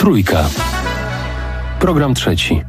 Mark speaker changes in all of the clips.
Speaker 1: Trójka. Program trzeci.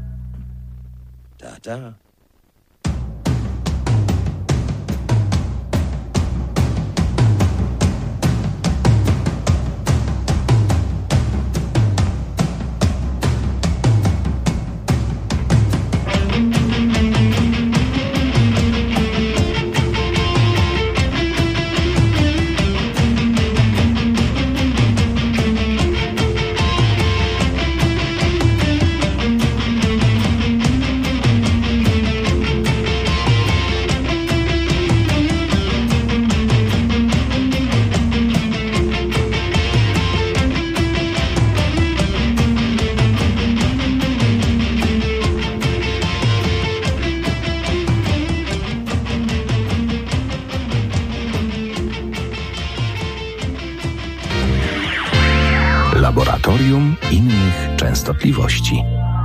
Speaker 2: Laboratorium innych częstotliwości.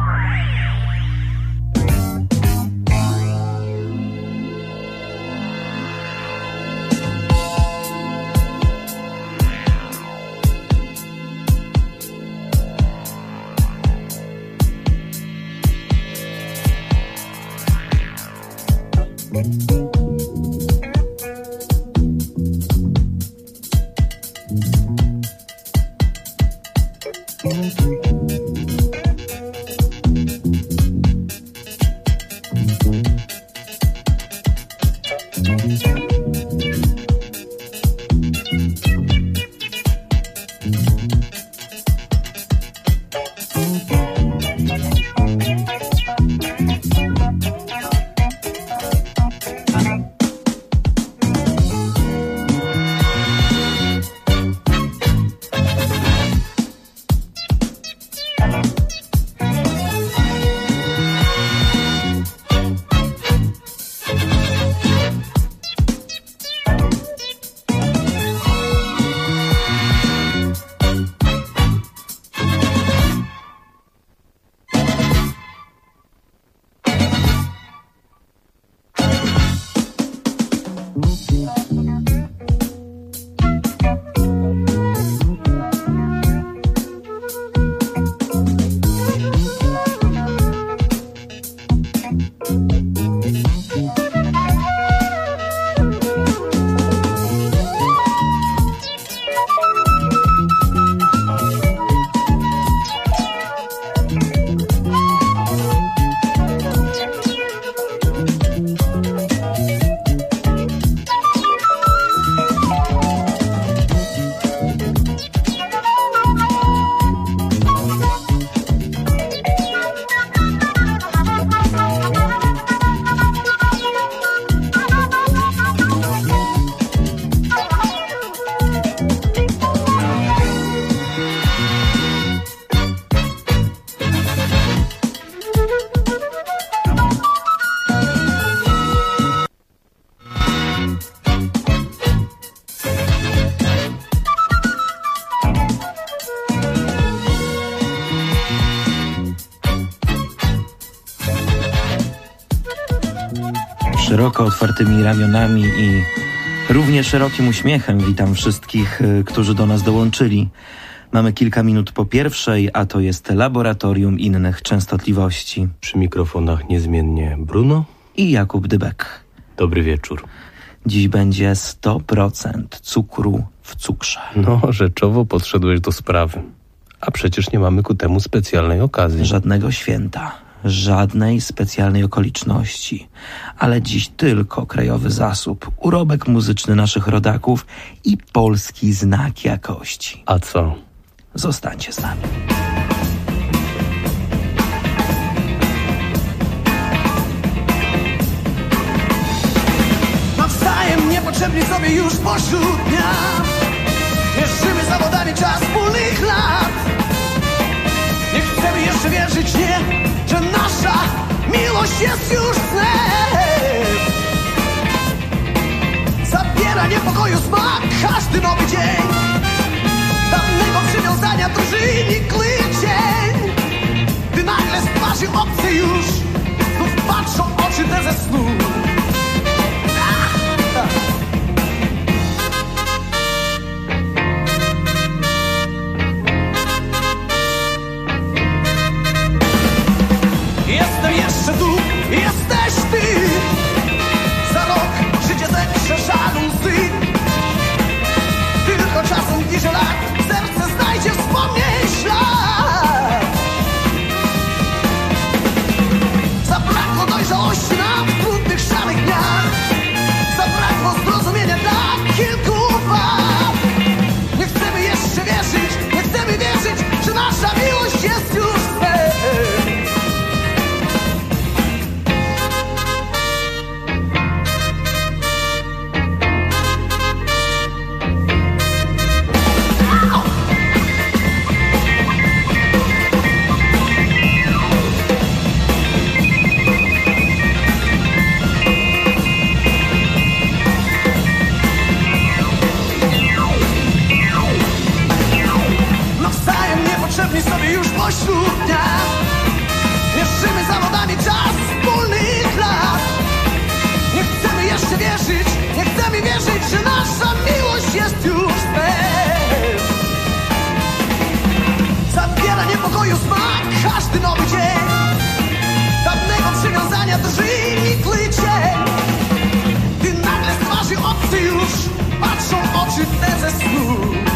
Speaker 3: Szeroko otwartymi ramionami i równie szerokim uśmiechem witam wszystkich, którzy do nas dołączyli. Mamy kilka minut po pierwszej, a to jest Laboratorium innych częstotliwości.
Speaker 1: Przy mikrofonach niezmiennie Bruno
Speaker 3: I Jakub Dybek.
Speaker 1: Dobry wieczór.
Speaker 3: Dziś będzie 100% cukru w cukrze.
Speaker 1: No, rzeczowo podszedłeś do sprawy. A przecież nie mamy ku temu specjalnej okazji.
Speaker 3: Żadnego święta, żadnej specjalnej okoliczności, ale dziś tylko krajowy zasób, urobek muzyczny naszych rodaków i polski znak jakości.
Speaker 1: A co?
Speaker 3: Zostańcie z nami.
Speaker 4: Nawzajem niepotrzebni sobie już pośród dnia. Mierzymy zawodami czas wspólnych lat. Nie chcemy jeszcze wierzyć, nie, że nasza miłość jest już snem. Zabiera niepokoju smak każdy nowy dzień. Dawnego przywiązania drży nikły cień. Gdy nagle z twarzy obcej już znów patrzą oczy te ze snu. pośród dnia. Mierzymy zawodami czas wspólnych lat. Nie chcemy jeszcze wierzyć, nie chcemy wierzyć, że nasza miłość jest już speł. Zabiera niepokoju smak każdy nowy dzień. Dawnego przywiązania drży nikły cień. Gdy nagle z twarzy obcy już patrzą oczy te ze snu.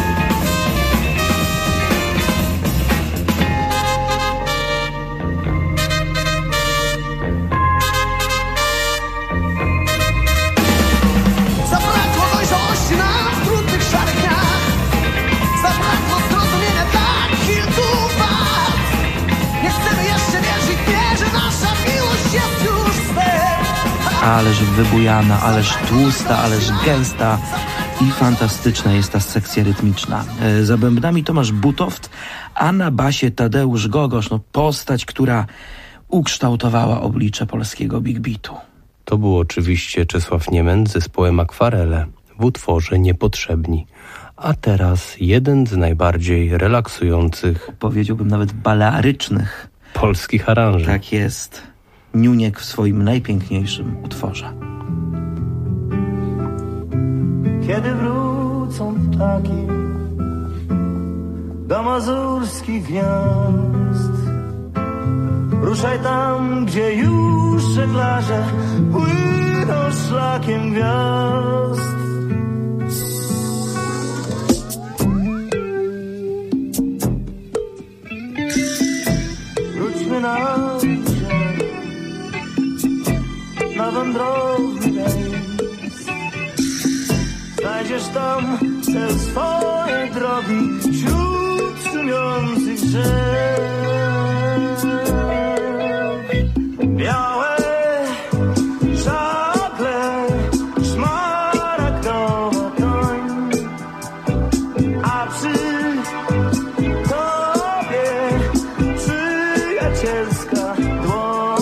Speaker 4: Zabrakło dojrzałości nam w trudnych szarych dniach. Zabrakło zrozumienia tak kilku wad. Nie chcemy jeszcze wierzyć, nie, że nasza miłość jest już swe.
Speaker 3: Ależ wybujana, ależ tłusta, ależ gęsta i fantastyczna jest ta sekcja rytmiczna. Za bębnami Tomasz Butoft, a na basie Tadeusz Gogosz, postać, która ukształtowała oblicze polskiego big beatu.
Speaker 1: To był oczywiście Czesław Niement z zespołem Akwarele w utworze Niepotrzebni. A teraz jeden z najbardziej relaksujących,
Speaker 3: Powiedziałbym nawet balearycznych.
Speaker 1: polskich aranży.
Speaker 3: Tak jest. Niuniek w swoim najpiękniejszym utworze.
Speaker 5: Kiedy wrócą ptaki do mazurskich gniazd, ruszaj tam, gdzie już żeglarze płyną szlakiem gwiazd. Wróćmy na ziemię, na wędrowny rejs. Znajdziesz tam cel swojej drogi wśród szumiących drzew. Białe żagle, szmaragdowa toń, a przy tobie przyjacielska dłoń.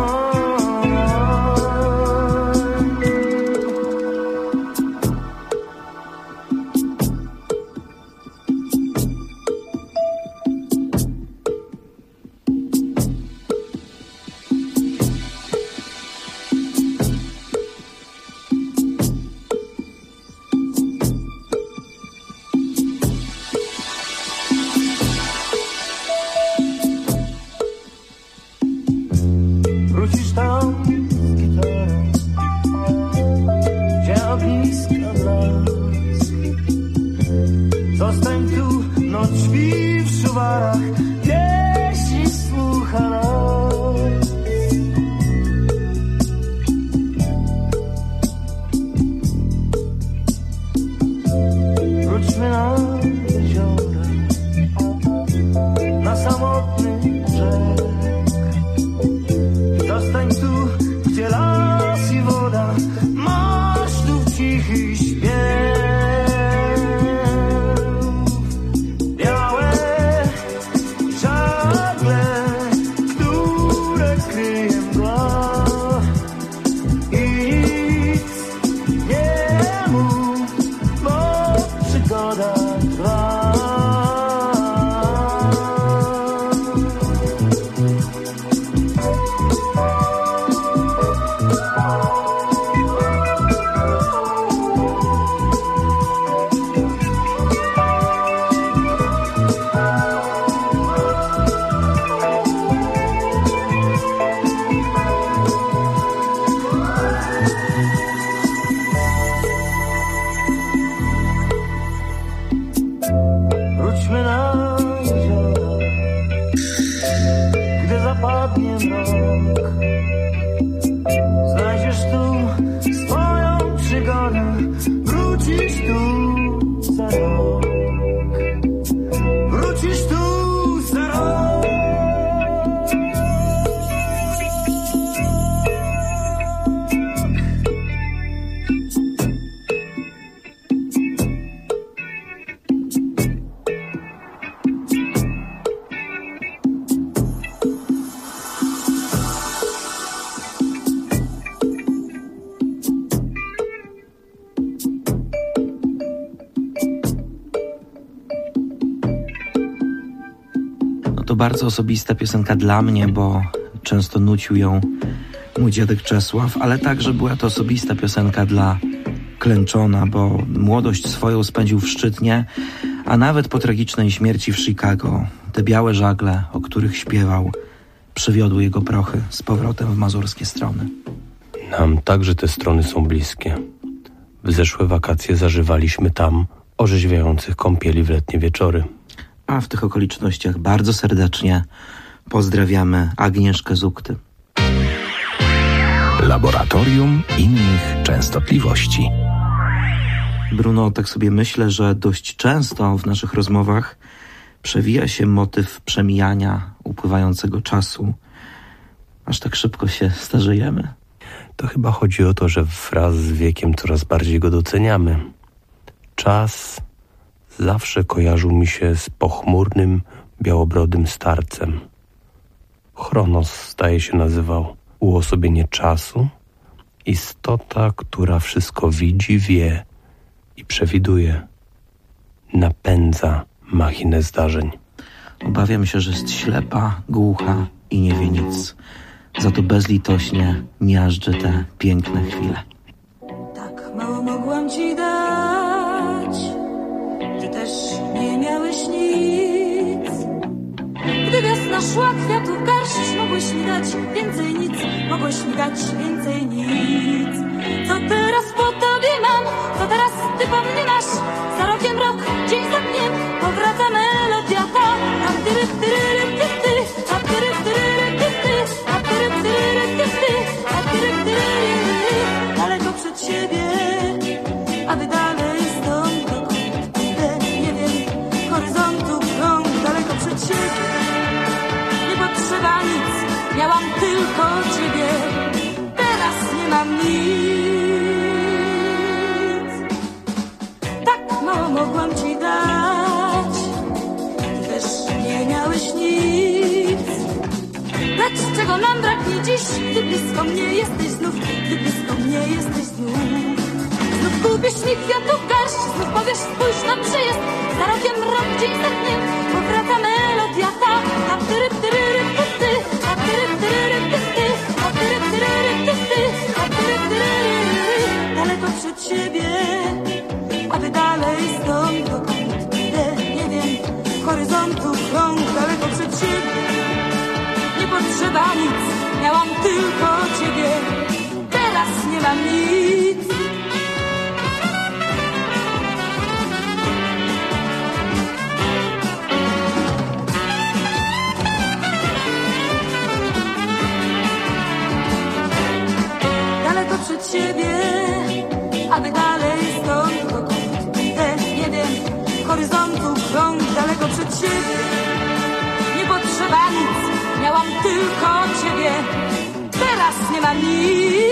Speaker 5: Wrócisz tam z gitarą, gdzie ogniska blask. Zostań tu, noc śpi w szuwarach, jeśli słucha nas. Wróćmy na jeziora, na samotny brzeg. Zostań tu, gdzie las i woda, masz tu cichy śpiew. Białe żagle, które kryje mgła. I nic nie mów, bo przygoda
Speaker 3: to bardzo osobista piosenka dla mnie, bo często nucił ją mój dziadek Czesław, ale także była to osobista piosenka dla Klęczona, bo młodość swoją spędził w Szczytnie, a nawet po tragicznej śmierci w Chicago te białe żagle, o których śpiewał, przywiodły jego prochy z powrotem w mazurskie strony.
Speaker 1: Nam także te strony są bliskie. W zeszłe wakacje zażywaliśmy tam orzeźwiających kąpieli w letnie wieczory.
Speaker 3: A w tych okolicznościach bardzo serdecznie pozdrawiamy Agnieszkę Zukty.
Speaker 2: Laboratorium innych częstotliwości.
Speaker 3: Bruno, tak sobie myślę, że dość często w naszych rozmowach przewija się motyw przemijania upływającego czasu. Aż tak szybko się starzejemy.
Speaker 1: To chyba chodzi o to, że wraz z wiekiem coraz bardziej go doceniamy. Czas zawsze kojarzył mi się z pochmurnym, białobrodym starcem. Chronos, zdaje się, nazywał. Uosobienie czasu, istota, która wszystko widzi, wie i przewiduje. Napędza machinę zdarzeń.
Speaker 3: Obawiam się, że jest ślepa, głucha i nie wie nic. Za to bezlitośnie miażdży te piękne chwile.
Speaker 6: Tak mało mogłam ci dać, ty też nie miałeś nic. Gdy wiosna szła, kwiatów garść, mogłeś mi dać więcej nic, mogłeś mi dać więcej nic. Co teraz po tobie mam, co teraz ty po mnie masz? Za rokiem rok, dzień za dniem, powraca melodia ta. A tyry, tyry, ty, ty, a tyry, tyry, ty, ty, a tyry, tyry, ty, ty, a tyry, tyry, daleko przed siebie, aby dalej stąd dokąd idę, nie wiem, horyzontu krąg, daleko przed siebie. Nie potrzeba nic, miałam tylko ciebie, teraz nie mam nic. Tak mało mogłam ci dać, ty też nie miałeś nic. Lecz czego nam braknie dziś, gdy blisko mnie jesteś znów, gdy blisko mnie jesteś znów. Znów kupisz mi kwiatów garść, znów powiesz spójrz na przyjazd. Za rokiem rok, dzień za dniem, powraca melodia ta. A tyry, tyry, ty, ty, a tyry, tyry, ty, ty, a tyry, tyry, ty, ty, a tyry, tyry, daleko przed siebie, aby dalej stąd dokąd idę, nie wiem, horyzontu krąg, daleko przed siebie. Nie potrzeba nic, miałam tylko ciebie, teraz nie mam nic. Daleko przed siebie, aby dalej stąd dokąd idę, nie wiem, horyzontu krąg, daleko przed siebie. Nie potrzeba nic, miałam tylko ciebie, teraz nie ma nic.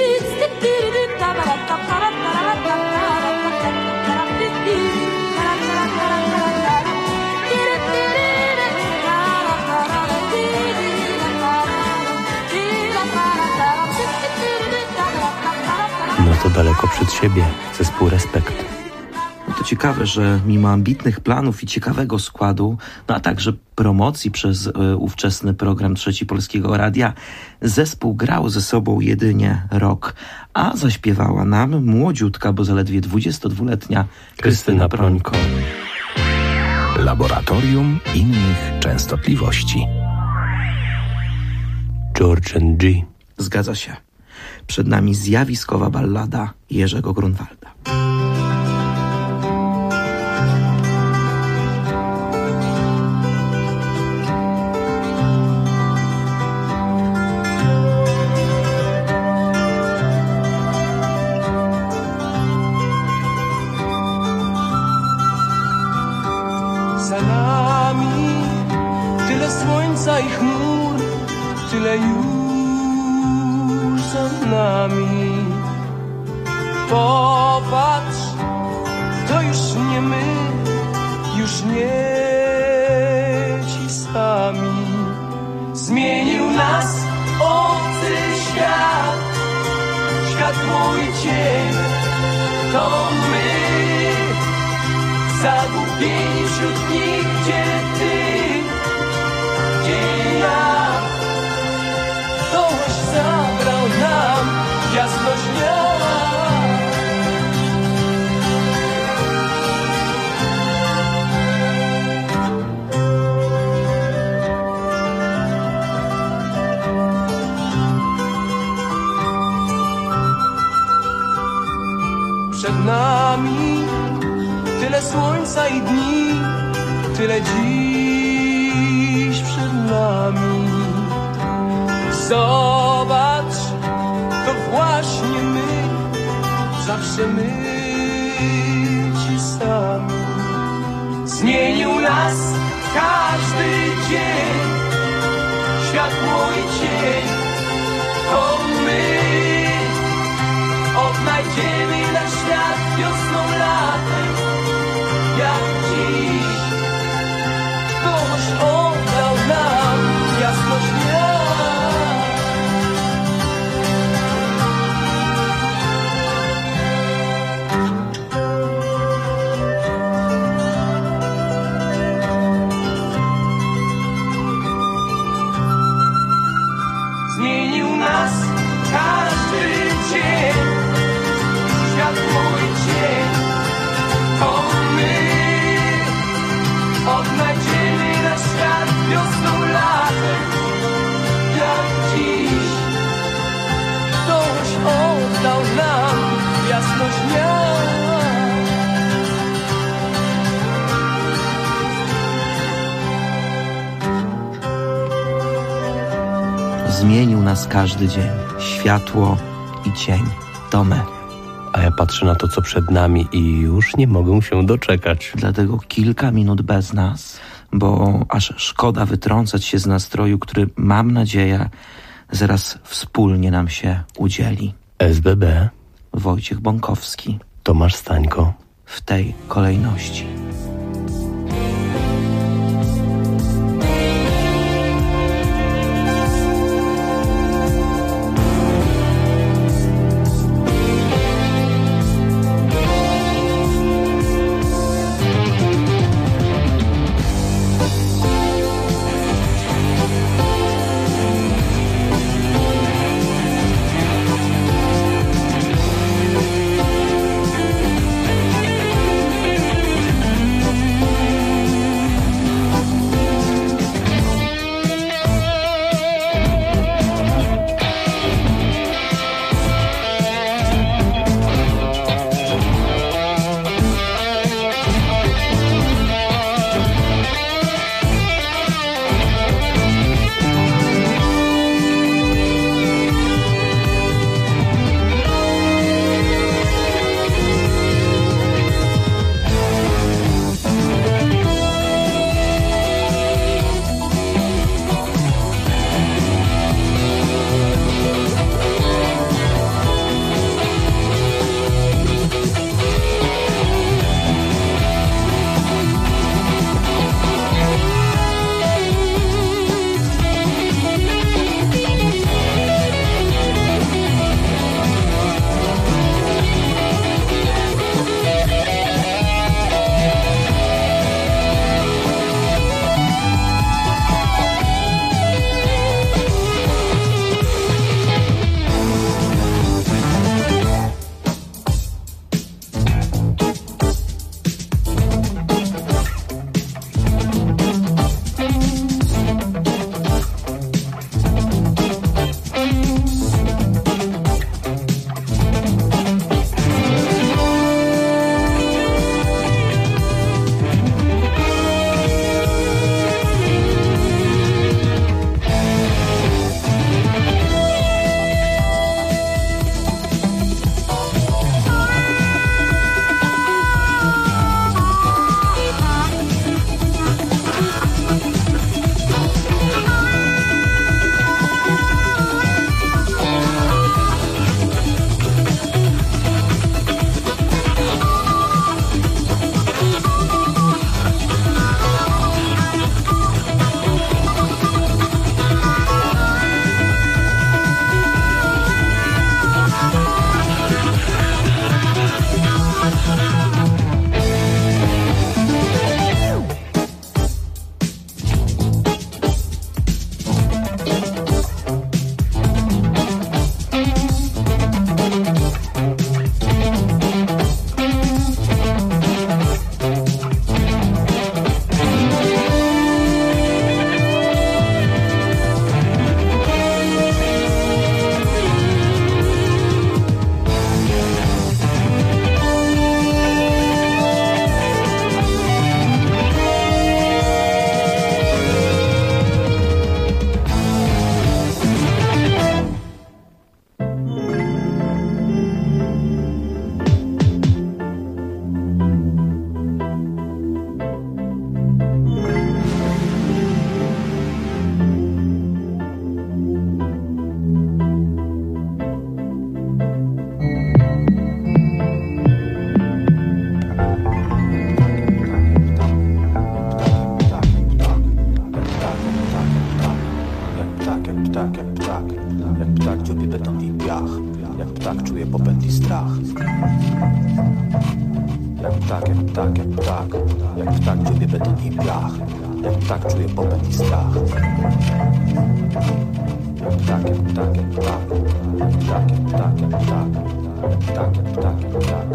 Speaker 1: No to daleko przed siebie, zespół Respekt.
Speaker 3: No to ciekawe, że mimo ambitnych planów i ciekawego składu, no a także promocji przez ówczesny program Trzeci Polskiego Radia, zespół grał ze sobą jedynie rok, a zaśpiewała nam młodziutka, bo zaledwie 22-letnia Krystyna Prońko.
Speaker 2: Laboratorium innych częstotliwości.
Speaker 1: George and G.
Speaker 3: Zgadza się. Przed nami zjawiskowa ballada Jerzego Grunwalda.
Speaker 5: Za nami tyle słońca i chmur, tyle już za nami. Popatrz, to już nie my, już nie ci sami. Zmienił nas obcy świat, światło i cień, to my. Zagubieni wśród nich, gdzie ty dzielna. Deszcz zabrał nam jasność dnia. Przed nami tyle słońca i dni, tyle dziś przed nami. Zobacz, to właśnie my, zawsze my ci sami. Zmienił nas każdy dzień, światło i cień, to my. Odnajdziemy nasz świat wiosną, latem, jak dziś. Ktoś oddał nam jasność dnia. Zmienił nas każdy dzień, światło i cień, to my. Odnajdziemy nasz świat wiosną, latem, jak dziś. Ktoś oddał nam jasność dnia.
Speaker 3: Zmienił nas każdy dzień, światło i cień, to my.
Speaker 1: A ja patrzę na to, co przed nami i już nie mogę się doczekać.
Speaker 3: Dlatego kilka minut bez nas, bo aż szkoda wytrącać się z nastroju, który, mam nadzieję, zaraz wspólnie nam się udzieli.
Speaker 1: SBB,
Speaker 3: Wojciech Bąkowski,
Speaker 1: Tomasz Stańko.
Speaker 3: w tej kolejności.
Speaker 7: ptak, jak ptak, jak ptak. Jak ptak dziobie beton i piach. Jak ptak czuje popęd i strach. Jak ptak, jak ptak, jak ptak. Jak ptak, jak ptak, jak ptak. Jak ptak, jak ptak, jak ptak.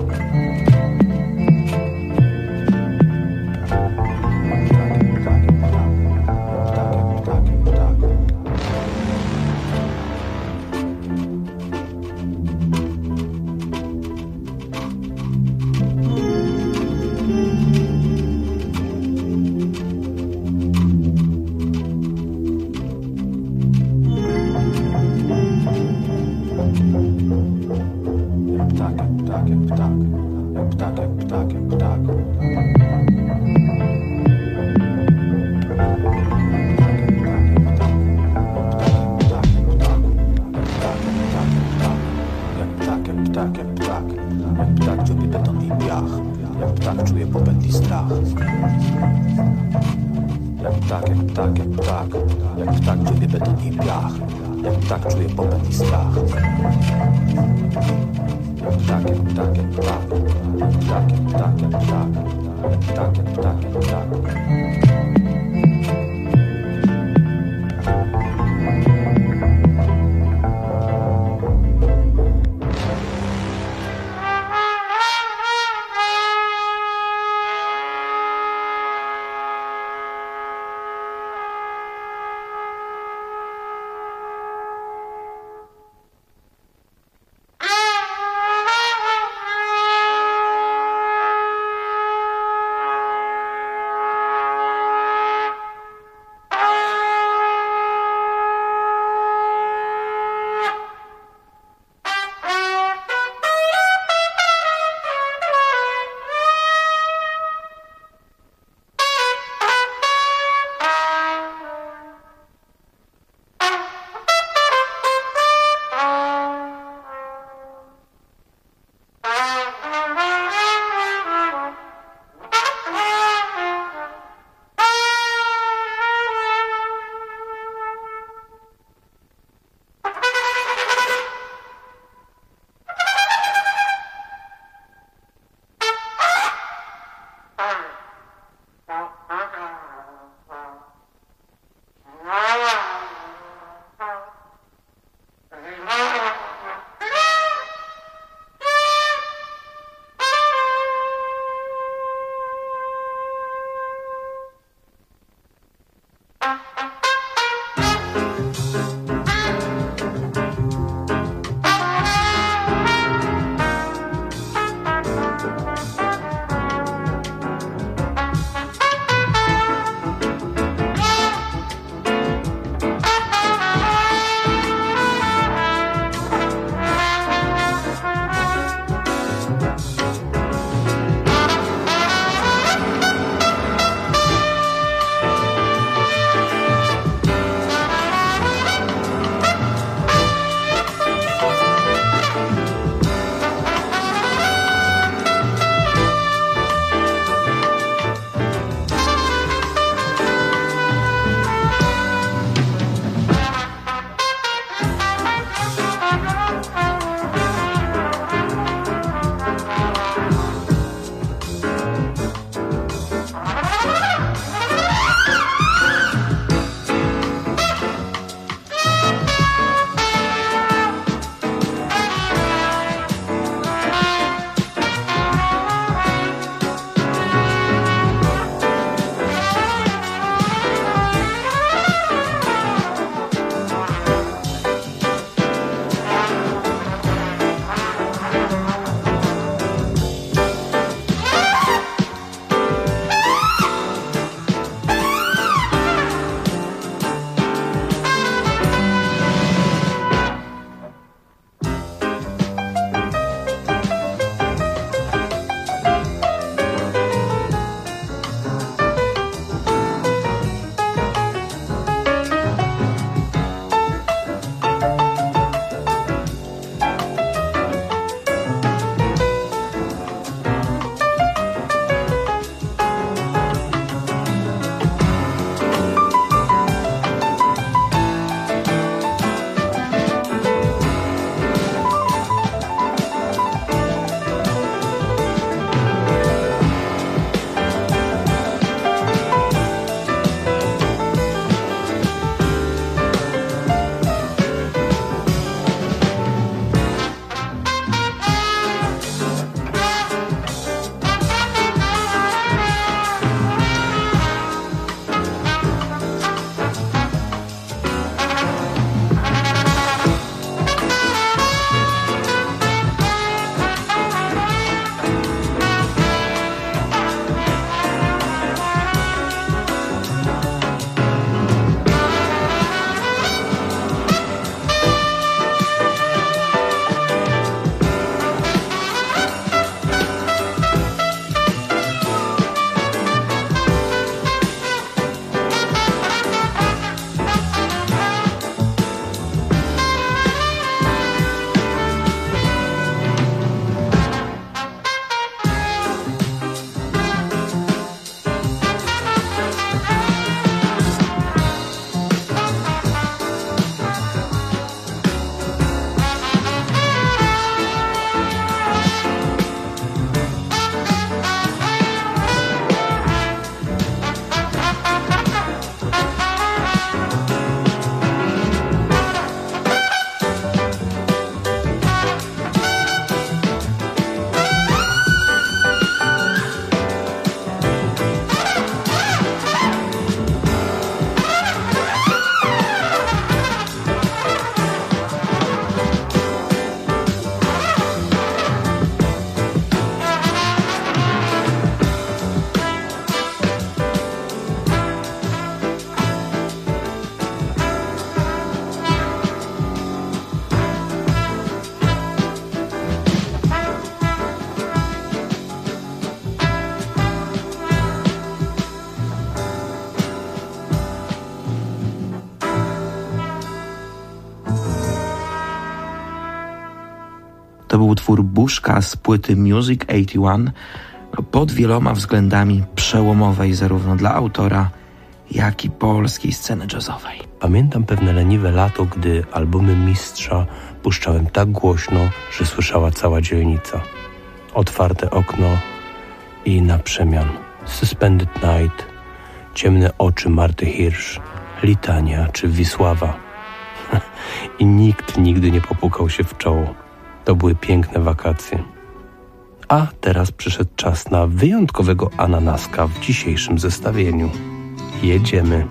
Speaker 3: utwór Buszka z płyty Music 81, pod wieloma względami przełomowej zarówno dla autora, jak i polskiej sceny jazzowej.
Speaker 1: Pamiętam pewne leniwe lato, gdy albumy Mistrza puszczałem tak głośno, że słyszała cała dzielnica. Otwarte okno i na przemian Suspended Night, Ciemne oczy Marty Hirsch, Litania czy Wisława. I nikt nigdy nie popukał się w czoło. To były piękne wakacje. A teraz przyszedł czas na wyjątkowego ananaska w dzisiejszym zestawieniu. Jedziemy.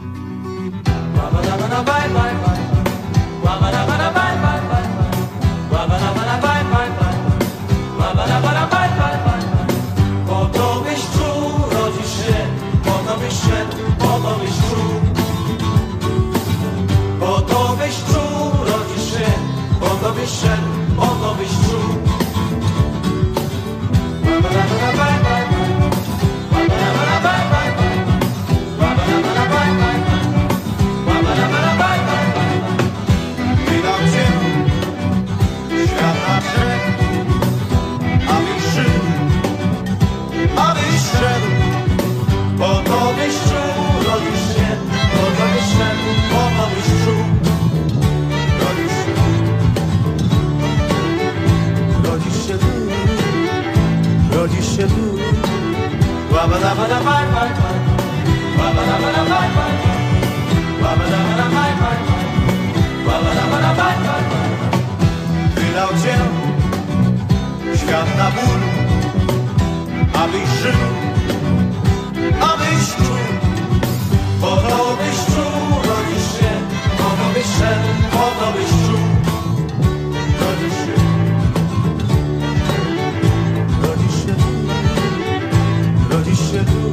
Speaker 5: Po to byś czuł, rodzisz się, po to byś szedł, po to byś czuł. Po to byś czuł, rodzisz się, po to byś szedł, po to byś czuł. Wydał cię świat na brzeg, abyś żył, abyś szedł. Po to byś czuł, rodzisz się, po to byś szedł, po to byś czuł. Rodzisz się tu, rodzisz się tu. Wydał cię świat na ból, abyś żył, abyś czuł. Po to byś czuł, rodzisz się, po to byś szedł, po to byś czuł. Rodzisz się, rodzisz się tu, rodzisz się tu.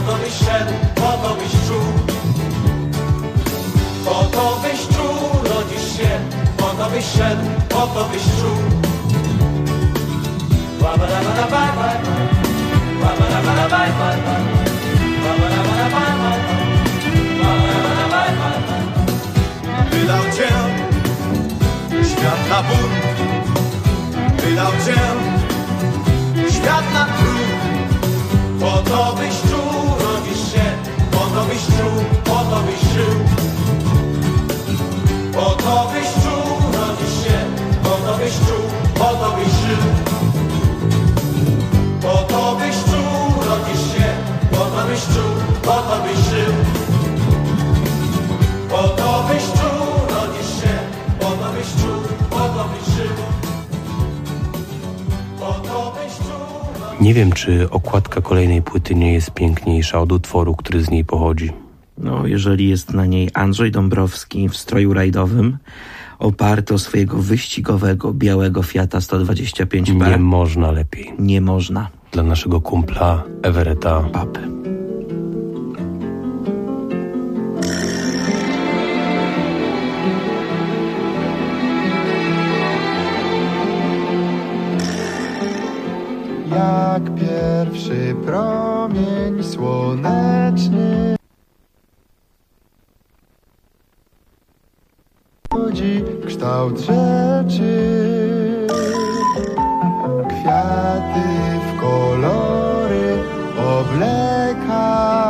Speaker 5: to byś szedł, po to byś czuł. Po to byś czuł, rodzisz się, po to byś szedł, po to byś czuł.
Speaker 8: Wydał cię świat na ból, wydał cię świat na trud. Po to byś czuł, rodzisz się, po to byś czuł, po to byś żył. Po to byś czuł, rodzisz się, po to byś czuł, po to byś żył. Po to byś czuł, rodzisz się, po to byś czuł, po to byś żył. Po to byś czuł, rodzisz się, po to byś czuł, po to byś żył. Po to byś czuł.
Speaker 1: Nie wiem, czy okładka kolejnej płyty nie jest piękniejsza od utworu, który z niej pochodzi.
Speaker 3: No, jeżeli jest na niej Andrzej Dąbrowski w stroju rajdowym, oparty o swojego wyścigowego, białego Fiata 125P.
Speaker 1: Nie można lepiej.
Speaker 3: Nie można.
Speaker 1: Dla naszego kumpla Everetta
Speaker 3: Papy.
Speaker 9: Jak pierwszy promień słoneczny budzi kształt rzeczy, kwiaty w kolory obleka,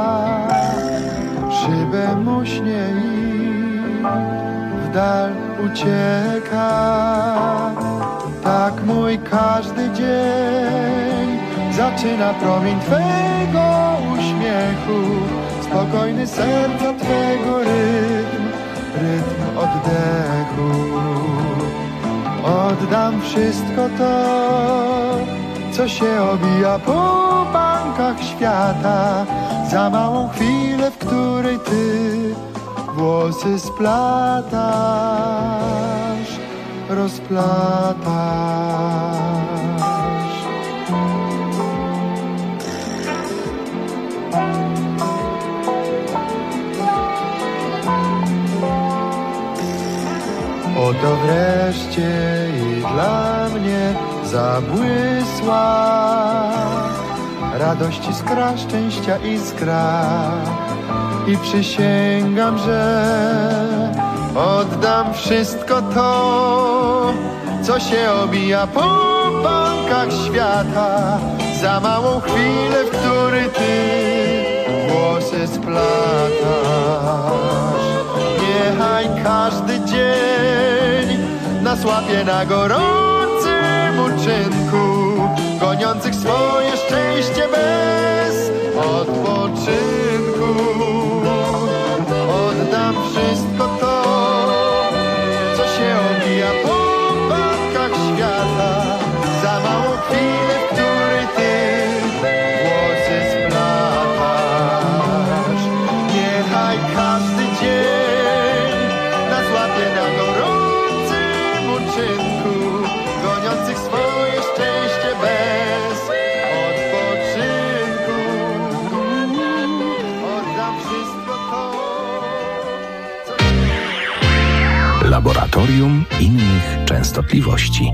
Speaker 9: szybę muśnie i w dal ucieka. Tak mój każdy dzień zaczyna promień Twego uśmiechu, spokojny serca Twego rytm oddechu. Oddam wszystko to, co się obija po bankach świata, za małą chwilę, w której Ty włosy splatasz, rozplatasz. Oto wreszcie i dla mnie zabłysła radość, iskra, szczęścia iskra. I przysięgam, że oddam wszystko to, co się obija po bankach świata, za małą chwilę, w której Ty włosy splatasz. Niechaj każdy dzień nas łapie na gorącym uczynku, goniących swoje szczęście bez odpoczynku. Oddam wszystko to, co się obija po bankach świata, za małą chwilę, w której Ty włosy splatasz. Niechaj każdy dzień nas łapie na gorącym uczynku, goniących swoje szczęście bez odpoczynku. Oddam wszystko to, co się...
Speaker 2: Laboratorium innych częstotliwości.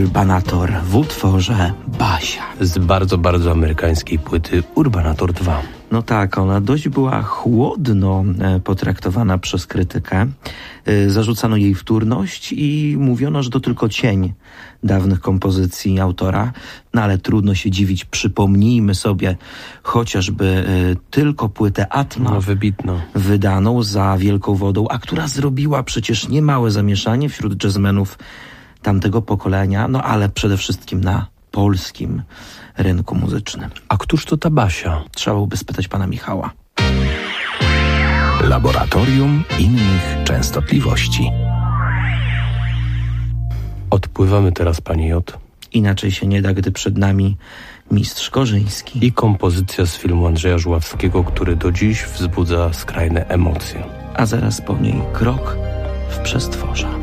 Speaker 3: Urbanator w utworze Basia.
Speaker 1: Z bardzo, bardzo amerykańskiej płyty Urbanator 2.
Speaker 3: No tak, ona dość była chłodno potraktowana przez krytykę. Zarzucano jej wtórność i mówiono, że to tylko cień dawnych kompozycji autora. No ale trudno się dziwić, przypomnijmy sobie chociażby tylko płytę Atma,
Speaker 1: wybitną,
Speaker 3: wydaną za Wielką Wodą, a która zrobiła przecież niemałe zamieszanie wśród jazzmenów tamtego pokolenia, no ale przede wszystkim na polskim rynku muzycznym.
Speaker 1: A któż to ta Basia?
Speaker 3: Trzeba byłoby spytać pana Michała.
Speaker 2: Laboratorium innych częstotliwości.
Speaker 1: Odpływamy teraz, panie J.
Speaker 3: Inaczej się nie da, gdy przed nami mistrz Korzyński.
Speaker 1: I kompozycja z filmu Andrzeja Żuławskiego, który do dziś wzbudza skrajne emocje.
Speaker 3: A zaraz po niej Krok w przestworza.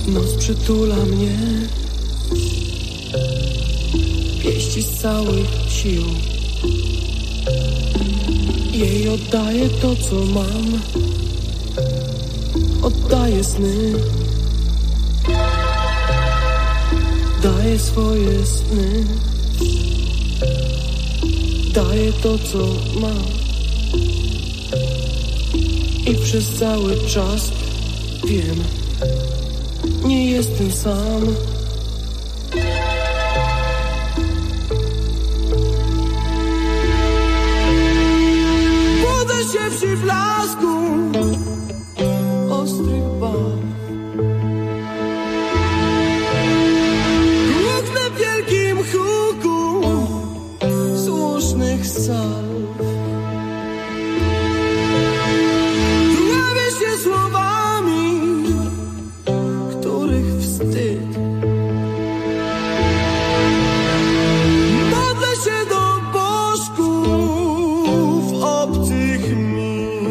Speaker 10: Noc przytula mnie, pieści z całych sił. Jej oddaję to, co mam, oddaję sny, daję swoje sny, daję to, co mam. I przez cały czas wiem, nie jestem sam. Budzę się przy blasku ostrych barw, głupnę w wielkim huku słusznych salw. Dławię się słowami, których wstyd. Modlę się do bożków obcych mi.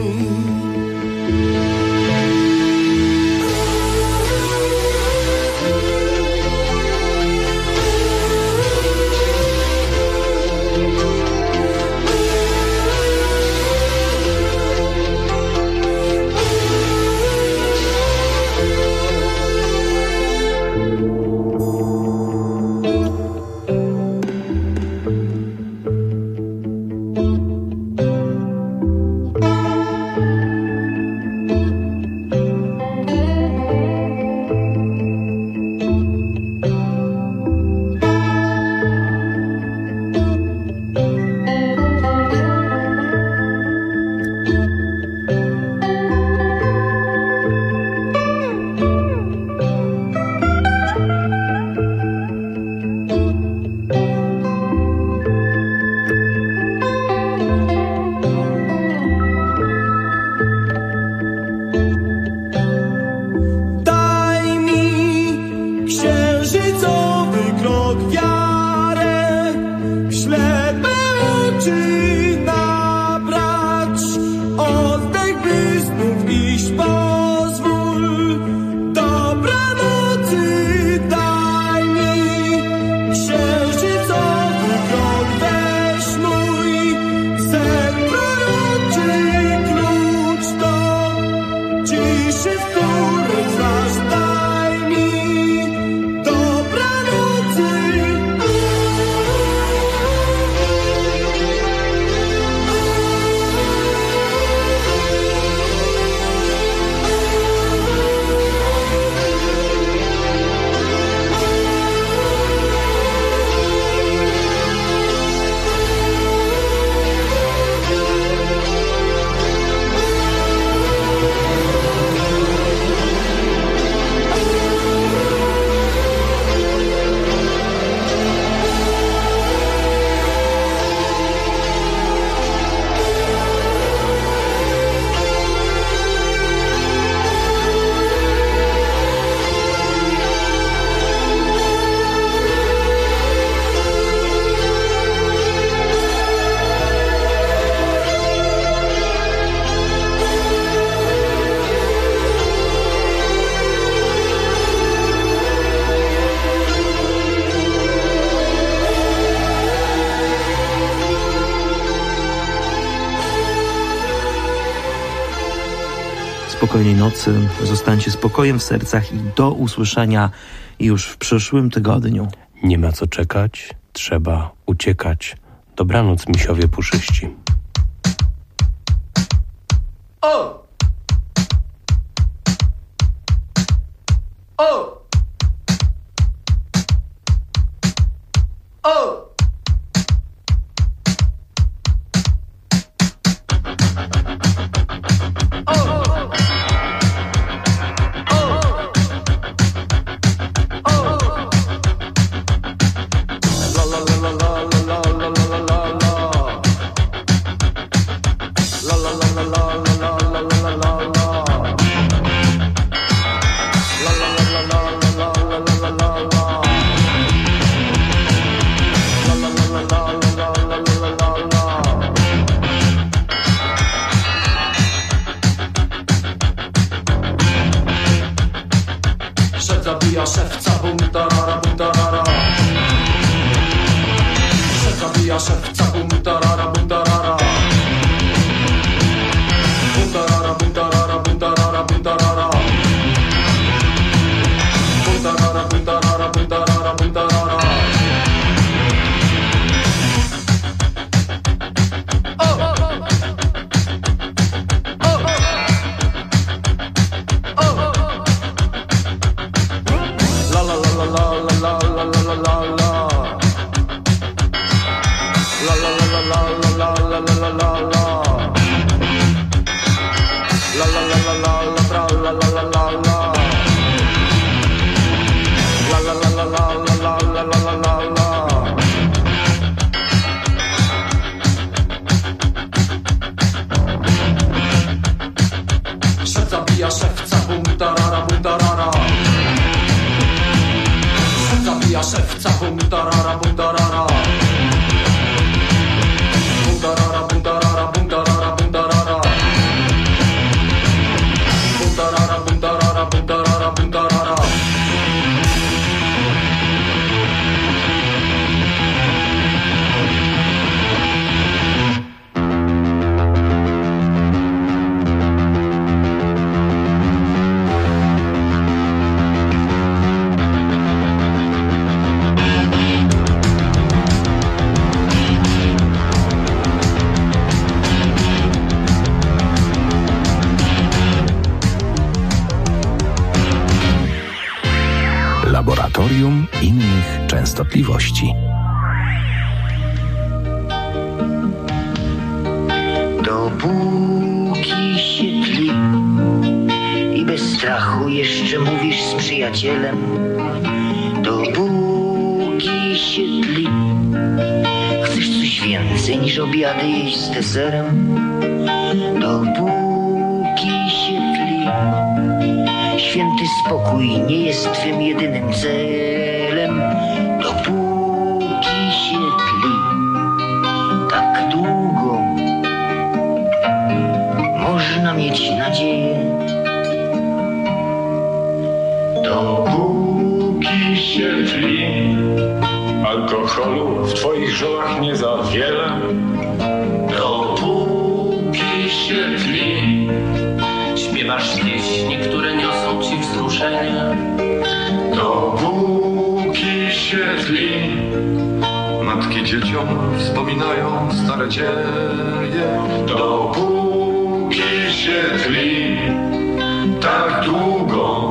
Speaker 3: Spokojnej nocy, zostańcie spokojem w sercach i do usłyszenia już w przyszłym tygodniu.
Speaker 1: Nie ma co czekać, trzeba uciekać. Dobranoc, misiowie puszyści.
Speaker 5: O! O! O!
Speaker 11: zabija szewca, bum tarara, bum tarara. Szef zabija szewca, bum tarara, bum tarara. Bum tarara, bum tarara, bum tarara, bum tarara. Bum tarara, bum tarara, bum tarara, bum tarara. Szef zabija szewca, bum tarara, bum tarara. Szef zabija szewca, bum tarara, bum tarara. Bum tarara, bum tarara, bum tarara, bum tarara. Bum tarara, bum tarara, bum tarara, bum tarara.
Speaker 2: Laboratorium innych częstotliwości.
Speaker 12: Dopóki się tli i bez strachu jeszcze mówisz z przyjacielem. Dopóki się tli, chcesz coś więcej niż obiady jeść z deserem. Dopóki się tli, święty spokój nie jest twym jedynym celem. Dopóki się tli, tak długo można mieć nadzieję.
Speaker 13: Dopóki się tli, alkoholu w twoich żyłach nie za wiele. Dopóki się tli,
Speaker 14: śpiewasz pieśni, które niosą ci wzruszenie.
Speaker 13: Dopóki się tli,
Speaker 15: matki dzieciom wspominają stare dzieje.
Speaker 13: Dopóki się tli, tak długo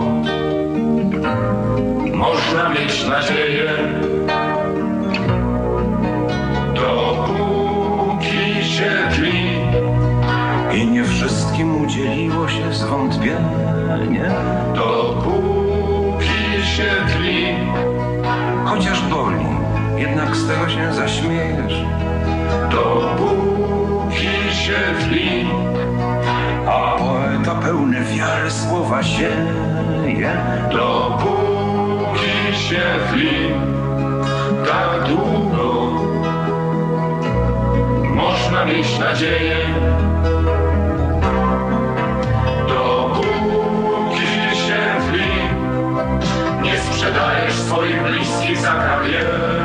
Speaker 13: można mieć nadzieję. Dopóki się tli
Speaker 15: I nie wszystkim udzieliło się zwątpienie.
Speaker 13: Dopóki się tli,
Speaker 15: chociaż boli, jednak z tego się zaśmiejesz.
Speaker 13: Dopóki się tli,
Speaker 15: a poeta pełny wiary słowa sieje.
Speaker 13: Dopóki się tli, tak długo można mieć nadzieję. Dopóki się tli, nie sprzedajesz swoich bliskich za karierę.